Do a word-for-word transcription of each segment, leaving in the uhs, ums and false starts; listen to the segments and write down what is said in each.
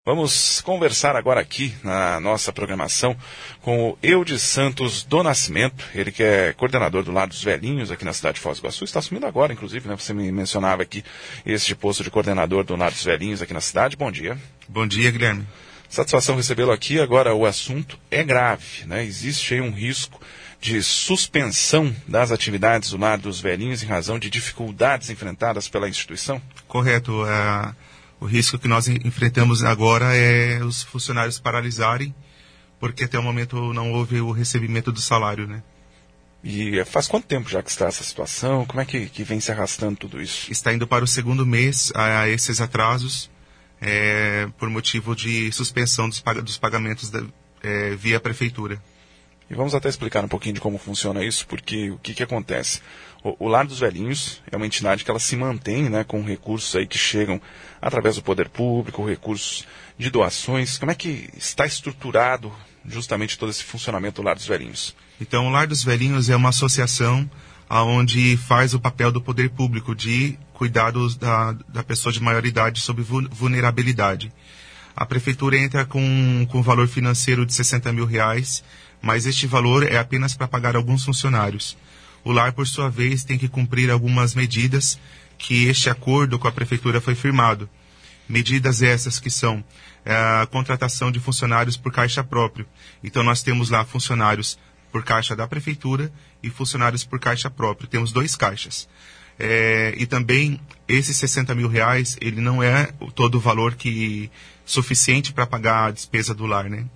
Vamos conversar agora aqui na nossa programação com o Eudes Santos do Nascimento, ele que é coordenador do Lar dos Velhinhos aqui na cidade de Foz do Iguaçu, está assumindo agora, inclusive, né? Você me mencionava aqui este posto de coordenador do Lar dos Velhinhos aqui na cidade. Bom dia. Bom dia, Guilherme. Satisfação recebê-lo aqui. Agora o assunto é grave, né? Existe aí um risco de suspensão das atividades do Lar dos Velhinhos em razão de dificuldades enfrentadas pela instituição? Correto. Uh... O risco que nós enfrentamos agora é os funcionários paralisarem, porque até o momento não houve o recebimento do salário, né? E faz quanto tempo já que está essa situação? Como é que, que vem se arrastando tudo isso? Está indo para o segundo mês a, a esses atrasos, é, por motivo de suspensão dos, pag- dos pagamentos da, é, via prefeitura. E vamos até explicar um pouquinho de como funciona isso, porque o que, que acontece? O, o Lar dos Velhinhos é uma entidade que ela se mantém, né, com recursos aí que chegam através do poder público, recursos de doações. Como é que está estruturado justamente todo esse funcionamento do Lar dos Velhinhos? Então, o Lar dos Velhinhos é uma associação onde faz o papel do poder público de cuidar dos, da, da pessoa de maior idade sob vulnerabilidade. A prefeitura entra com, com valor financeiro de sessenta mil reais, mas este valor é apenas para pagar alguns funcionários. O lar, por sua vez, tem que cumprir algumas medidas que este acordo com a prefeitura foi firmado. Medidas essas que são é, a contratação de funcionários por caixa próprio. Então, nós temos lá funcionários por caixa da prefeitura e funcionários por caixa próprio. Temos dois caixas. É, e também, esses sessenta mil reais, ele não é todo o valor que suficiente para pagar a despesa do lar, né?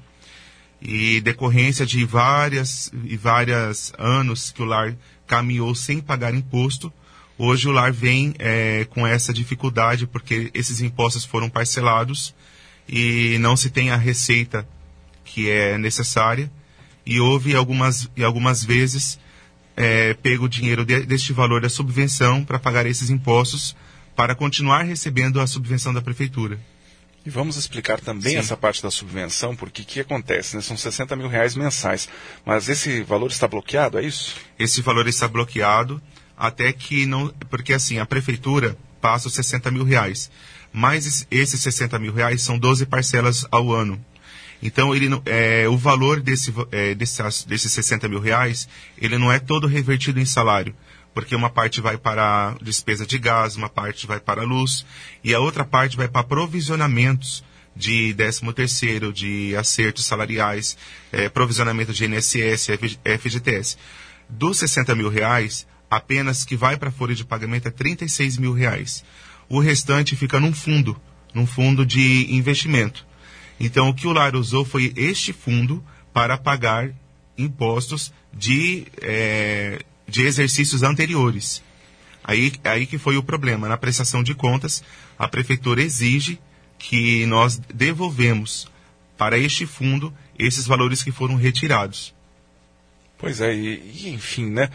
E decorrência de várias e vários anos que o lar caminhou sem pagar imposto, hoje o lar vem é, com essa dificuldade porque esses impostos foram parcelados e não se tem a receita que é necessária, e houve algumas, e algumas vezes é, pego o dinheiro de, deste valor da subvenção para pagar esses impostos para continuar recebendo a subvenção da prefeitura. E vamos explicar também Sim. essa parte da subvenção, porque o que acontece, né? São sessenta mil reais mensais, mas esse valor está bloqueado, é isso? Esse valor está bloqueado até que não... Porque assim, a prefeitura passa os sessenta mil reais, mas esses sessenta mil reais são doze parcelas ao ano. Então, ele, é, o valor desse, é, desses, desses sessenta mil reais, ele não é todo revertido em salário, porque uma parte vai para a despesa de gás, uma parte vai para a luz, e a outra parte vai para provisionamentos de décimo terceiro, de acertos salariais, é, provisionamento de I N S S, F G T S. Dos sessenta mil reais, apenas que vai para a folha de pagamento é trinta e seis mil reais. O restante fica num fundo, num fundo de investimento. Então, o que o lar usou foi este fundo para pagar impostos de... É, de exercícios anteriores. Aí, aí que foi o problema. Na prestação de contas, a prefeitura exige que nós devolvemos para este fundo esses valores que foram retirados. Pois é, e, e enfim, né?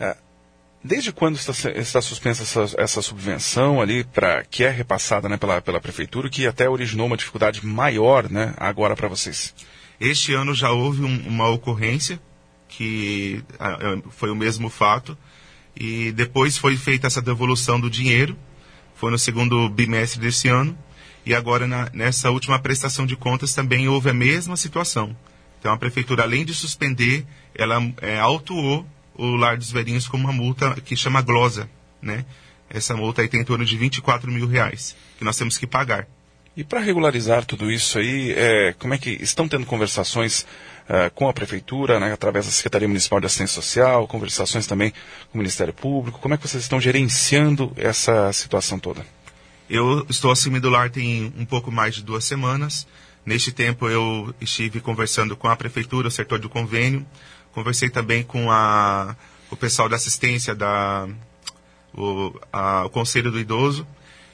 Desde quando está, está suspensa essa, essa subvenção ali, pra, que é repassada, né, pela, pela prefeitura, que até originou uma dificuldade maior, né, agora para vocês? Este ano já houve um, uma ocorrência, que foi o mesmo fato, e depois foi feita essa devolução do dinheiro, foi no segundo bimestre desse ano, e agora na, nessa última prestação de contas também houve a mesma situação. Então a prefeitura, além de suspender, ela é, autuou o Lar dos Velhinhos com uma multa que chama glosa, né? Essa multa aí tem em torno de vinte e quatro mil reais, que nós temos que pagar. E para regularizar tudo isso aí, é, como é que estão tendo conversações uh, com a prefeitura, né, através da Secretaria Municipal de Assistência Social, conversações também com o Ministério Público? Como é que vocês estão gerenciando essa situação toda? Eu estou assumindo o lar tem um pouco mais de duas semanas. Neste tempo eu estive conversando com a prefeitura, o setor do convênio, conversei também com a, o pessoal da assistência, da, o, a, o Conselho do Idoso,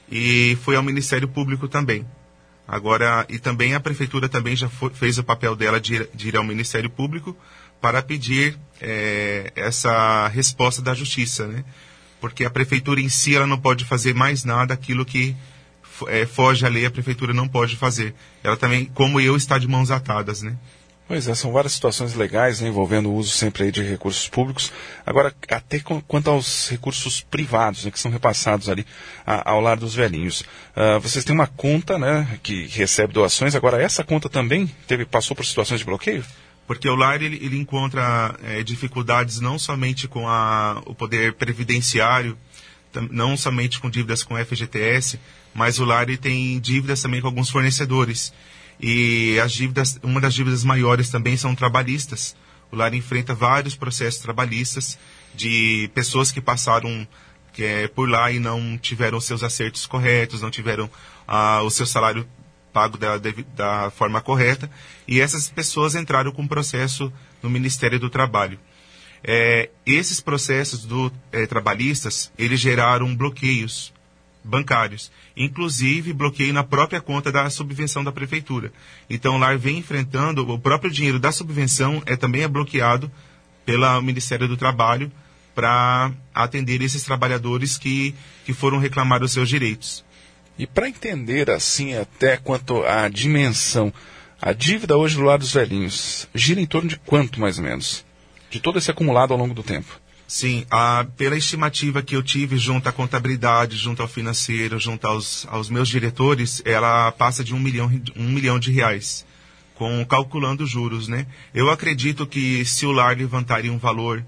e fui ao Ministério Público também. Agora, e também a prefeitura também já foi, fez o papel dela de ir, de ir ao Ministério Público para pedir é, essa resposta da justiça, né? Porque a prefeitura em si ela não pode fazer mais nada, aquilo que é, foge à lei, a prefeitura não pode fazer. Ela também, como eu, está de mãos atadas, né? Pois é, são várias situações legais, né, envolvendo o uso sempre aí de recursos públicos. Agora, até com, quanto aos recursos privados, né, que são repassados ali a, ao Lar dos Velhinhos. Uh, vocês têm uma conta, né, que recebe doações. Agora, essa conta também teve, passou por situações de bloqueio? Porque o lar ele, ele encontra é, dificuldades não somente com a, o poder previdenciário, tam, não somente com dívidas com o F G T S, mas o lar ele tem dívidas também com alguns fornecedores. E as dívidas, uma das dívidas maiores também são trabalhistas. O lar enfrenta vários processos trabalhistas de pessoas que passaram que é, por lá e não tiveram os seus acertos corretos, não tiveram ah, o seu salário pago da, da forma correta. E essas pessoas entraram com um processo no Ministério do Trabalho. É, esses processos do, é, trabalhistas, eles geraram bloqueios bancários, inclusive bloqueio na própria conta da subvenção da prefeitura. Então o lar vem enfrentando, o próprio dinheiro da subvenção é também é bloqueado pelo Ministério do Trabalho para atender esses trabalhadores que, que foram reclamar os seus direitos. E para entender assim até quanto à dimensão, a dívida hoje do Lar dos Velhinhos gira em torno de quanto mais ou menos? De todo esse acumulado ao longo do tempo? Sim, a, pela estimativa que eu tive junto à contabilidade, junto ao financeiro, junto aos, aos meus diretores, ela passa de um milhão, um milhão de reais, com, calculando juros, né? Eu acredito que se o lar levantaria um valor,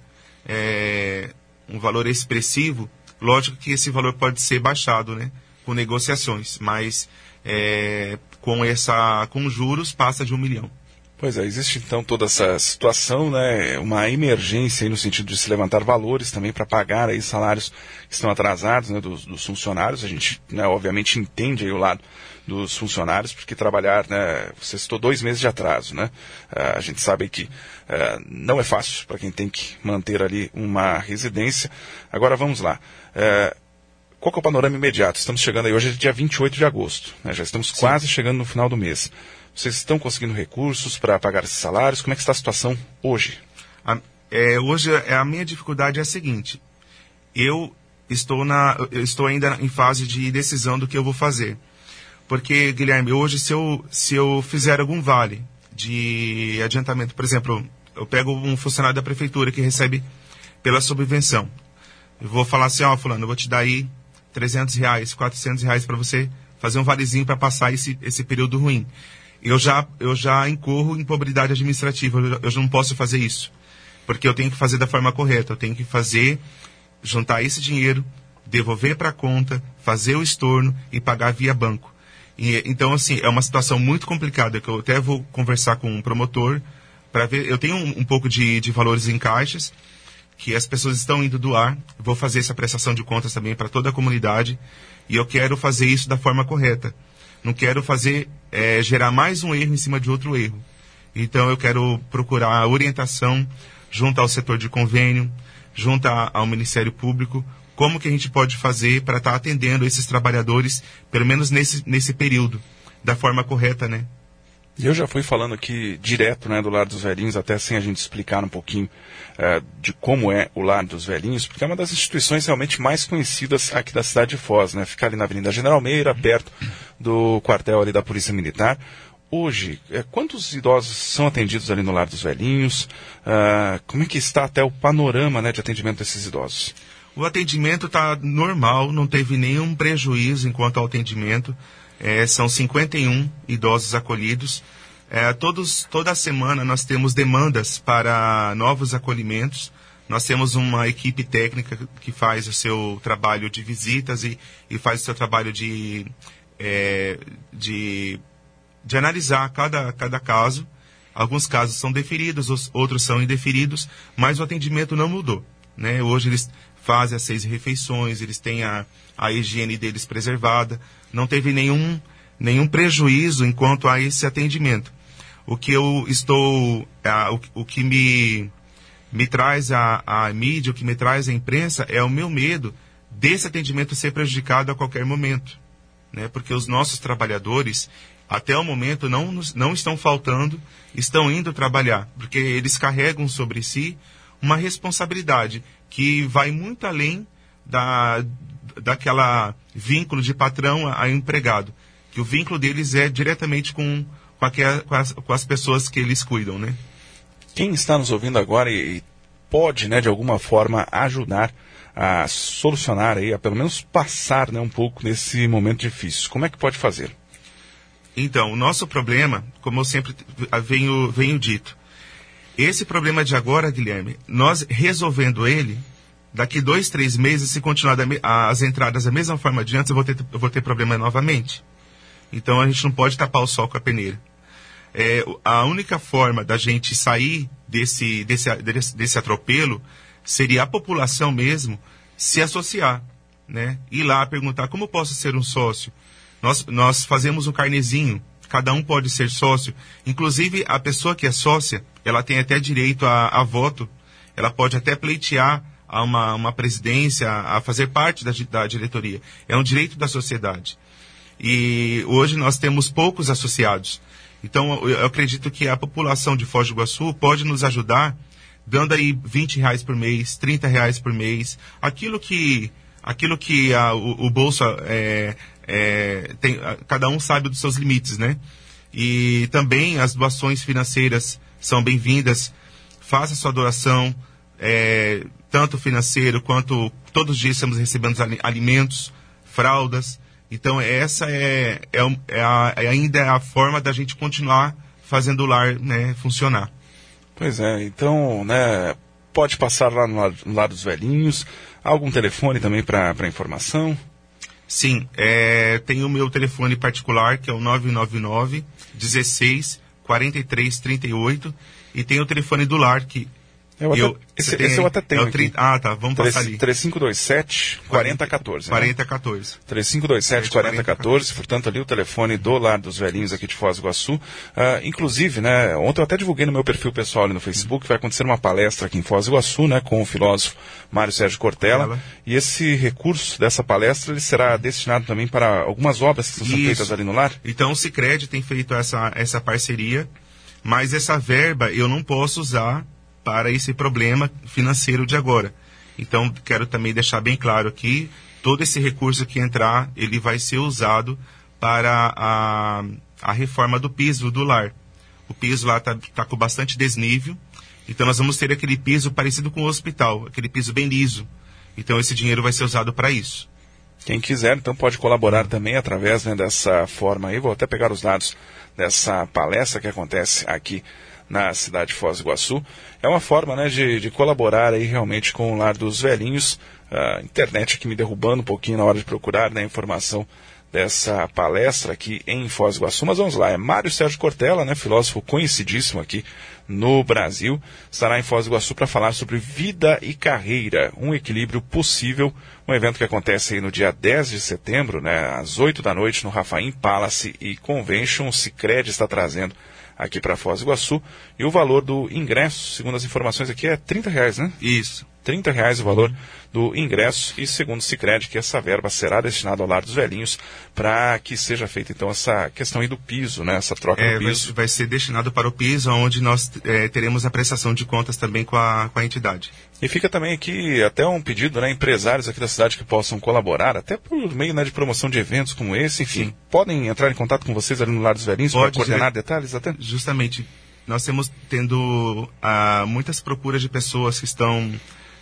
é, um valor expressivo, lógico que esse valor pode ser baixado, né? Com negociações, mas é, com, essa, com juros passa de um milhão. Pois é, existe então toda essa situação, né, uma emergência aí no sentido de se levantar valores também para pagar aí salários que estão atrasados, né, dos, dos funcionários. A gente, né, obviamente entende aí o lado dos funcionários, porque trabalhar, né, você citou dois meses de atraso, né, uh, a gente sabe que uh, não é fácil para quem tem que manter ali uma residência. Agora vamos lá. Uh, qual que é o panorama imediato? Estamos chegando aí, hoje é dia vinte e oito de agosto, né, já estamos Sim. quase chegando no final do mês. Vocês estão conseguindo recursos para pagar esses salários? Como é que está a situação hoje? A, é, hoje a minha dificuldade é a seguinte. Eu estou, na, eu estou ainda em fase de decisão do que eu vou fazer. Porque, Guilherme, hoje se eu, se eu fizer algum vale de adiantamento, por exemplo, eu pego um funcionário da prefeitura que recebe pela subvenção. Eu vou falar assim, ó, fulano, eu vou te dar aí trezentos reais, quatrocentos reais para você fazer um valezinho para passar esse, esse período ruim. Eu já, eu já incorro em improbidade administrativa, eu, eu não posso fazer isso, porque eu tenho que fazer da forma correta, eu tenho que fazer, juntar esse dinheiro, devolver para a conta, fazer o estorno e pagar via banco. E, então, assim, é uma situação muito complicada, que eu até vou conversar com um promotor, para ver, eu tenho um, um pouco de, de valores em caixas, que as pessoas estão indo doar, vou fazer essa prestação de contas também para toda a comunidade, e eu quero fazer isso da forma correta. Não quero fazer, é, gerar mais um erro em cima de outro erro. Então eu quero procurar orientação junto ao setor de convênio, junto a, ao Ministério Público, como que a gente pode fazer para estar tá atendendo esses trabalhadores, pelo menos nesse, nesse período, da forma correta, né? Eu já fui falando aqui direto, né, do Lar dos Velhinhos, até sem a gente explicar um pouquinho uh, de como é o Lar dos Velhinhos, porque é uma das instituições realmente mais conhecidas aqui da cidade de Foz, né? Fica ali na Avenida General Meira, perto do quartel ali da Polícia Militar. Hoje, uh, quantos idosos são atendidos ali no Lar dos Velhinhos? Uh, como é que está até o panorama, né, de atendimento desses idosos? O atendimento está normal, não teve nenhum prejuízo enquanto ao atendimento. É, são cinquenta e um idosos acolhidos. É, todos, toda semana nós temos demandas para novos acolhimentos. Nós temos uma equipe técnica que faz o seu trabalho de visitas e, e faz o seu trabalho de, é, de, de analisar cada, cada caso. Alguns casos são deferidos, os outros são indeferidos, mas o atendimento não mudou, né? Hoje eles fazem as seis refeições, eles têm a, a higiene deles preservada. Não teve nenhum, nenhum prejuízo enquanto a esse atendimento. O que eu estou, a, o, o que me, me traz a, a mídia, o que me traz a imprensa é o meu medo desse atendimento ser prejudicado a qualquer momento, né? Porque os nossos trabalhadores, até o momento, não, não estão faltando, estão indo trabalhar, porque eles carregam sobre si uma responsabilidade que vai muito além da... daquela vínculo de patrão a empregado, que o vínculo deles é diretamente com, com, a, com, as, com as pessoas que eles cuidam, né? Quem está nos ouvindo agora e pode, né, de alguma forma ajudar a solucionar aí, a pelo menos passar, né, um pouco nesse momento difícil, como é que pode fazer? Então, o nosso problema, como eu sempre venho, venho dito, esse problema de agora, Guilherme, nós resolvendo ele, daqui dois, três meses, se continuar da, as entradas da mesma forma de antes, eu vou ter, eu vou ter problema novamente. Então, a gente não pode tapar o sol com a peneira. É, a única forma da gente sair desse, desse, desse, desse atropelo seria a população mesmo se associar, né? Ir lá perguntar como eu posso ser um sócio. Nós, nós fazemos um carnezinho, cada um pode ser sócio. Inclusive, a pessoa que é sócia, ela tem até direito a, a voto, ela pode até pleitear a uma, uma presidência, a fazer parte da, da diretoria. É um direito da sociedade. E hoje nós temos poucos associados. Então, eu acredito que a população de Foz do Iguaçu pode nos ajudar, dando aí vinte reais por mês, trinta reais por mês, aquilo que, aquilo que a, o, o bolso, é, é, tem, cada um sabe dos seus limites, né? E também as doações financeiras são bem-vindas. Faça sua doação, é, tanto financeiro quanto todos os dias estamos recebendo alimentos, fraldas. Então, essa é, é, é, a, é ainda é a forma da gente continuar fazendo o lar, né, funcionar. Pois é, então, né, pode passar lá no lar, no lar dos velhinhos, algum telefone também para informação? Sim, é, tem o meu telefone particular, que é o nove nove nove, dezesseis, quarenta e três, trinta e oito, e tem o telefone do lar, que... Eu até, eu, esse, esse eu até tenho. É o tri... Ah, tá. Vamos passar ali. três cinco dois sete, quatro zero um quatro. quarenta e quatorze. três cinco dois sete, quatro zero um quatro. Portanto, ali o telefone do Lar dos Velhinhos aqui de Foz do Iguaçu. Uh, inclusive, né, ontem eu até divulguei no meu perfil pessoal ali no Facebook, vai acontecer uma palestra aqui em Foz do Iguaçu, né, com o filósofo Mário Sérgio Cortella. Ela. E esse recurso dessa palestra, ele será destinado também para algumas obras que estão sendo feitas ali no lar? Então, o Sicredi tem feito essa, essa parceria, mas essa verba eu não posso usar para esse problema financeiro de agora. Então, quero também deixar bem claro aqui, todo esse recurso que entrar, ele vai ser usado para a, a reforma do piso do lar. O piso lá está tá com bastante desnível, então nós vamos ter aquele piso parecido com o hospital, aquele piso bem liso. Então, esse dinheiro vai ser usado para isso. Quem quiser, então, pode colaborar também através, né, dessa forma aí. Vou até pegar os dados dessa palestra que acontece aqui na cidade de Foz do Iguaçu. É uma forma, né, de, de colaborar aí realmente com o Lar dos Velhinhos. A internet aqui me derrubando um pouquinho na hora de procurar, né, a informação dessa palestra aqui em Foz do Iguaçu. Mas vamos lá, é Mário Sérgio Cortella, né, filósofo conhecidíssimo aqui no Brasil, estará em Foz do Iguaçu para falar sobre vida e carreira, um equilíbrio possível, um evento que acontece aí no dia dez de setembro, né, às oito da noite, no Rafaim Palace e Convention. O Sicredi está trazendo aqui para Foz do Iguaçu, e o valor do ingresso, segundo as informações aqui, é trinta reais, né? Isso. trinta reais o valor do ingresso, e segundo o Sicredi, que essa verba será destinada ao Lar dos Velhinhos, para que seja feita, então, essa questão aí do piso, né? Essa troca é, do piso. Vai, vai ser destinado para o piso, onde nós é, teremos a prestação de contas também com a, com a entidade. E fica também aqui até um pedido, né, empresários aqui da cidade que possam colaborar, até por meio, né, de promoção de eventos como esse, enfim, Sim. podem entrar em contato com vocês ali no Lar dos Velhinhos para coordenar é, detalhes até? Justamente, nós temos tendo uh, muitas procuras de pessoas que estão,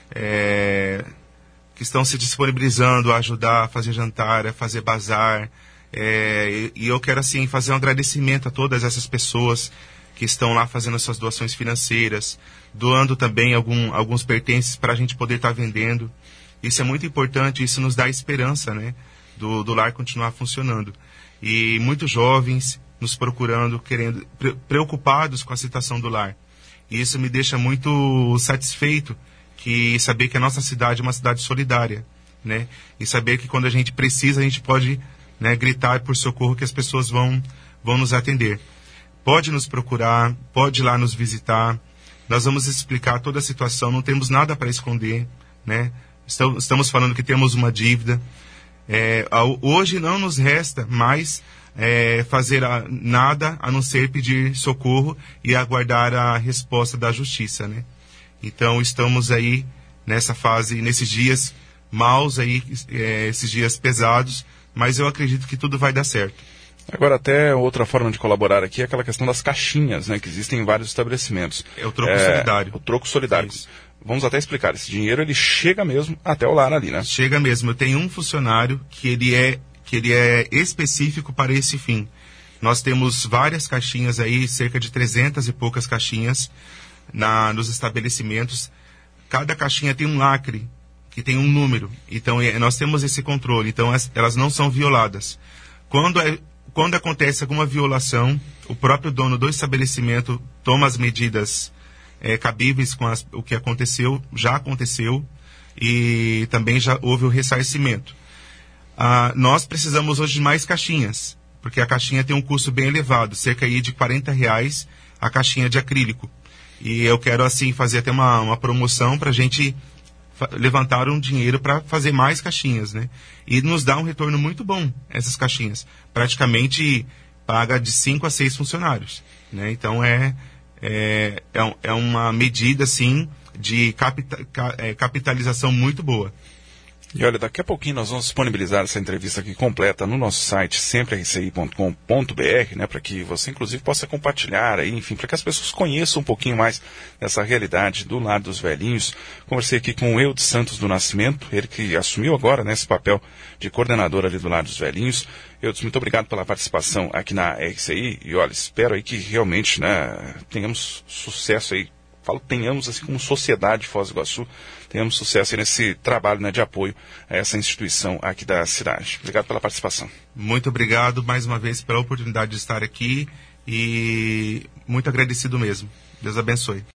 é, que estão se disponibilizando a ajudar a fazer jantar, a fazer bazar, é, e, e eu quero assim fazer um agradecimento a todas essas pessoas que estão lá fazendo suas doações financeiras, doando também algum, alguns pertences para a gente poder estar tá vendendo. Isso é muito importante, isso nos dá esperança, né, do, do lar continuar funcionando. E muitos jovens nos procurando, querendo, pre, preocupados com a situação do lar. E isso me deixa muito satisfeito, que saber que a nossa cidade é uma cidade solidária, né, e saber que quando a gente precisa, a gente pode, né, gritar por socorro, que as pessoas vão, vão nos atender. Pode nos procurar, pode ir lá nos visitar. Nós vamos explicar toda a situação, não temos nada para esconder, né? Estamos falando que temos uma dívida. É, hoje não nos resta mais é, fazer a, nada a não ser pedir socorro e aguardar a resposta da justiça, né? Então estamos aí nessa fase, nesses dias maus aí, é, esses dias pesados, mas eu acredito que tudo vai dar certo. Agora, até outra forma de colaborar aqui é aquela questão das caixinhas, né, que existem em vários estabelecimentos. É o troco é, solidário. O troco solidário. Isso. Vamos até explicar, esse dinheiro ele chega mesmo até o lar ali, né? Chega mesmo. Eu tenho um funcionário que ele é, que ele é específico para esse fim. Nós temos várias caixinhas aí, cerca de trezentas e poucas caixinhas na, nos estabelecimentos. Cada caixinha tem um lacre, que tem um número. Então, é, nós temos esse controle. Então, as, elas não são violadas. Quando, é, quando acontece alguma violação, o próprio dono do estabelecimento toma as medidas É, cabíveis com as, o que aconteceu, já aconteceu, e também já houve o ressarcimento. Ah, nós precisamos hoje de mais caixinhas, porque a caixinha tem um custo bem elevado, cerca aí de quarenta reais a caixinha de acrílico. E eu quero, assim, fazer até uma, uma promoção para a gente levantar um dinheiro para fazer mais caixinhas, né? E nos dá um retorno muito bom, essas caixinhas. Praticamente paga de cinco a seis funcionários, né? Então, é... É, é, é uma medida, assim, de capita, é, capitalização muito boa. E olha, daqui a pouquinho nós vamos disponibilizar essa entrevista aqui completa no nosso site, sempre r c i ponto com ponto b r, né, para que você, inclusive, possa compartilhar aí, enfim, para que as pessoas conheçam um pouquinho mais dessa realidade do Lar dos Velhinhos. Conversei aqui com o Eudes Santos do Nascimento, ele que assumiu agora, né, esse papel de coordenador ali do Lar dos Velhinhos. Eudes, muito obrigado pela participação aqui na R C I e, olha, espero aí que realmente, né, tenhamos sucesso aí. Falo tenhamos, assim, como sociedade Foz do Iguaçu, tenhamos sucesso aí nesse trabalho, né, de apoio a essa instituição aqui da cidade. Obrigado pela participação. Muito obrigado mais uma vez pela oportunidade de estar aqui e muito agradecido mesmo. Deus abençoe.